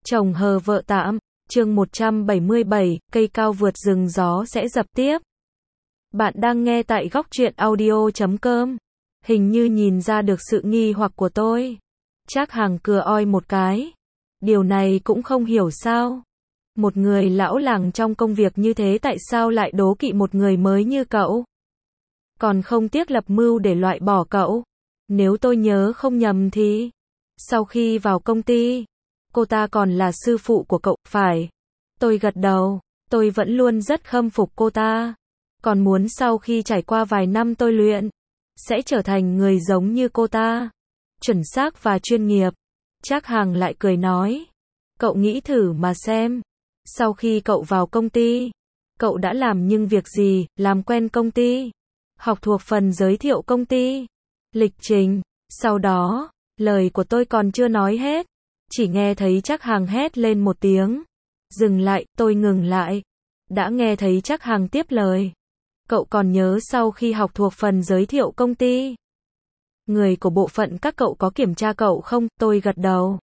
Chồng hờ vợ tạm, chương 177, cây cao vượt rừng gió sẽ dập tiếp. Bạn đang nghe tại góc truyện audio.com. Hình như nhìn ra được sự nghi hoặc của tôi. Trác Hằng cười oi một cái. Điều này cũng không hiểu sao. Một người lão làng trong công việc như thế tại sao lại đố kỵ một người mới như cậu? Còn không tiếc lập mưu để loại bỏ cậu. Nếu tôi nhớ không nhầm thì, sau khi vào công ty, cô ta còn là sư phụ của cậu, phải? Tôi gật đầu, tôi vẫn luôn rất khâm phục cô ta. Còn muốn sau khi trải qua vài năm tôi luyện, sẽ trở thành người giống như cô ta. Chuẩn xác và chuyên nghiệp. Trác Hằng lại cười nói. Cậu nghĩ thử mà xem. Sau khi cậu vào công ty, cậu đã làm những việc gì? Làm quen công ty, học thuộc phần giới thiệu công ty, lịch trình. Sau đó, lời của tôi còn chưa nói hết, chỉ nghe thấy Trác Hằng hét lên một tiếng. Dừng lại, tôi ngừng lại. Đã nghe thấy Trác Hằng tiếp lời. Cậu còn nhớ sau khi học thuộc phần giới thiệu công ty, người của bộ phận các cậu có kiểm tra cậu không? Tôi gật đầu.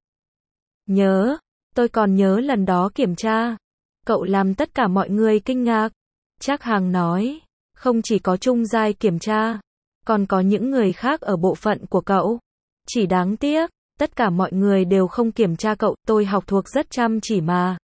Nhớ, tôi còn nhớ lần đó kiểm tra. Cậu làm tất cả mọi người kinh ngạc. Trác Hằng nói, không chỉ có Trung Giai kiểm tra, còn có những người khác ở bộ phận của cậu. Chỉ đáng tiếc, tất cả mọi người đều không kiểm tra cậu, tôi học thuộc rất chăm chỉ mà.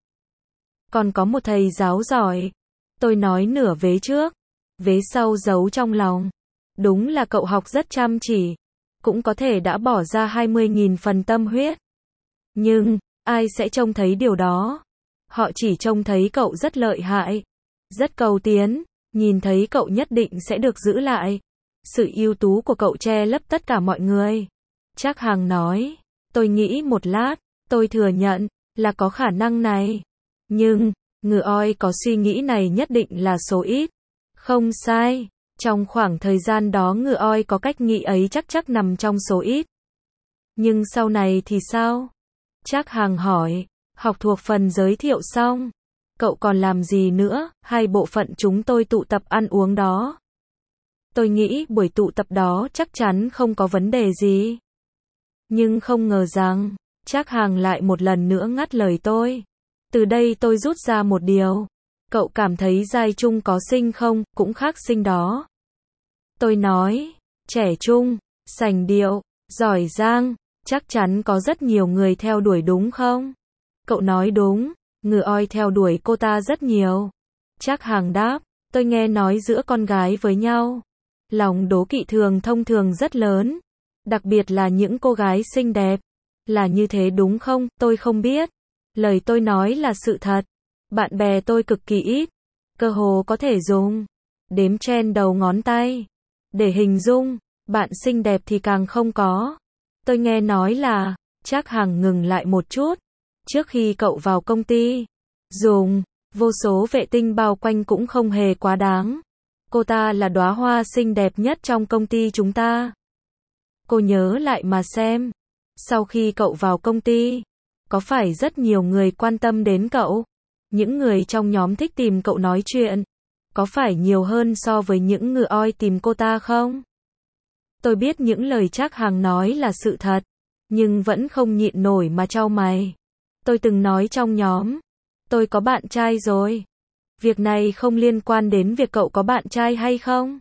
Còn có một thầy giáo giỏi. Tôi nói nửa vế trước, vế sau giấu trong lòng. Đúng là cậu học rất chăm chỉ, cũng có thể đã bỏ ra 20.000 phần tâm huyết. Nhưng, ai sẽ trông thấy điều đó? Họ chỉ trông thấy cậu rất lợi hại, rất cầu tiến, nhìn thấy cậu nhất định sẽ được giữ lại. Sự ưu tú của cậu che lấp tất cả mọi người. Trác Hằng nói, tôi nghĩ một lát, tôi thừa nhận, là có khả năng này. Nhưng, người oi có suy nghĩ này nhất định là số ít. Không sai, trong khoảng thời gian đó người oi có cách nghĩ ấy chắc nằm trong số ít. Nhưng sau này thì sao? Trác Hằng hỏi, học thuộc phần giới thiệu xong, cậu còn làm gì nữa? Hai bộ phận chúng tôi tụ tập ăn uống đó. Tôi nghĩ buổi tụ tập đó chắc chắn không có vấn đề gì. Nhưng không ngờ rằng, Trác Hằng lại một lần nữa ngắt lời tôi. Từ đây tôi rút ra một điều. Cậu cảm thấy giai trung có xinh không? Cũng khác xinh đó. Tôi nói, trẻ trung, sành điệu, giỏi giang, chắc chắn có rất nhiều người theo đuổi đúng không? Cậu nói đúng, người oi theo đuổi cô ta rất nhiều. Trác Hằng đáp, tôi nghe nói giữa con gái với nhau, lòng đố kỵ thông thường rất lớn, đặc biệt là những cô gái xinh đẹp. Là như thế đúng không? Tôi không biết. Lời tôi nói là sự thật. Bạn bè tôi cực kỳ ít, cơ hồ có thể dùng đếm trên đầu ngón tay để hình dung. Bạn xinh đẹp thì càng không có. Tôi nghe nói là, Trác Hằng ngừng lại một chút. Trước khi cậu vào công ty, dùng vô số vệ tinh bao quanh cũng không hề quá đáng. Cô ta là đóa hoa xinh đẹp nhất trong công ty chúng ta. Cô nhớ lại mà xem. Sau khi cậu vào công ty, có phải rất nhiều người quan tâm đến cậu? Những người trong nhóm thích tìm cậu nói chuyện, có phải nhiều hơn so với những người oi tìm cô ta không? Tôi biết những lời Trác Hằng nói là sự thật, nhưng vẫn không nhịn nổi mà chau mày. Tôi từng nói trong nhóm, tôi có bạn trai rồi. Việc này không liên quan đến việc cậu có bạn trai hay không.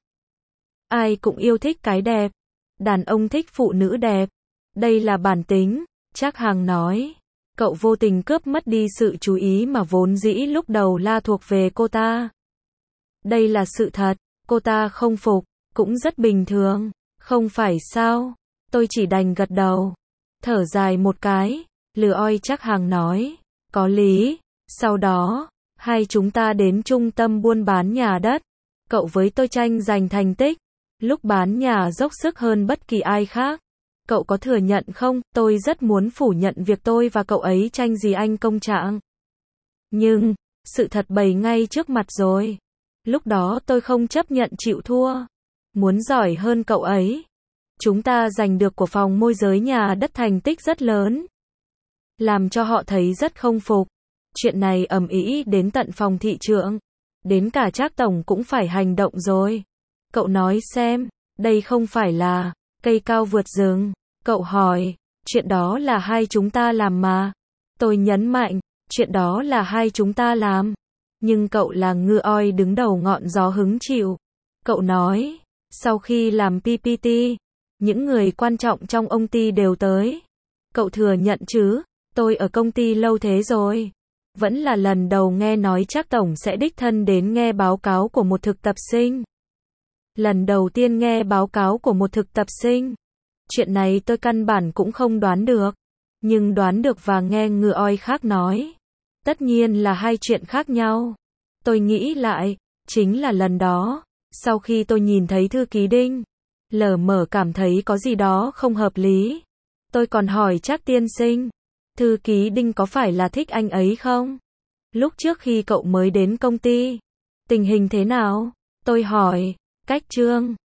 Ai cũng yêu thích cái đẹp. Đàn ông thích phụ nữ đẹp. Đây là bản tính, Trác Hằng nói. Cậu vô tình cướp mất đi sự chú ý mà vốn dĩ lúc đầu là thuộc về cô ta. Đây là sự thật, cô ta không phục, cũng rất bình thường, không phải sao? Tôi chỉ đành gật đầu, thở dài một cái, lừa oi. Trác Hằng nói, có lý. Sau đó, hai chúng ta đến trung tâm buôn bán nhà đất. Cậu với tôi tranh giành thành tích, lúc bán nhà dốc sức hơn bất kỳ ai khác. Cậu có thừa nhận không? Tôi rất muốn phủ nhận việc tôi và cậu ấy tranh gì anh công trạng. Nhưng, sự thật bày ngay trước mặt rồi. Lúc đó tôi không chấp nhận chịu thua. Muốn giỏi hơn cậu ấy. Chúng ta giành được của phòng môi giới nhà đất thành tích rất lớn. Làm cho họ thấy rất không phục. Chuyện này ầm ĩ đến tận phòng thị trưởng. Đến cả Trác tổng cũng phải hành động rồi. Cậu nói xem, đây không phải là cây cao vượt rừng. Cậu hỏi, chuyện đó là hai chúng ta làm mà. Tôi nhấn mạnh, chuyện đó là hai chúng ta làm. Nhưng cậu là ngư oi đứng đầu ngọn gió hứng chịu. Cậu nói, sau khi làm PPT, những người quan trọng trong công ty đều tới. Cậu thừa nhận chứ, tôi ở công ty lâu thế rồi. Vẫn là lần đầu nghe nói chắc tổng sẽ đích thân đến nghe báo cáo của một thực tập sinh. Lần đầu tiên nghe báo cáo của một thực tập sinh. Chuyện này tôi căn bản cũng không đoán được. Nhưng đoán được và nghe ngư oi khác nói. Tất nhiên là hai chuyện khác nhau. Tôi nghĩ lại, chính là lần đó. Sau khi tôi nhìn thấy thư ký Đinh, lờ mờ cảm thấy có gì đó không hợp lý. Tôi còn hỏi Trác tiên sinh, thư ký Đinh có phải là thích anh ấy không? Lúc trước khi cậu mới đến công ty, tình hình thế nào? Tôi hỏi, cách Trương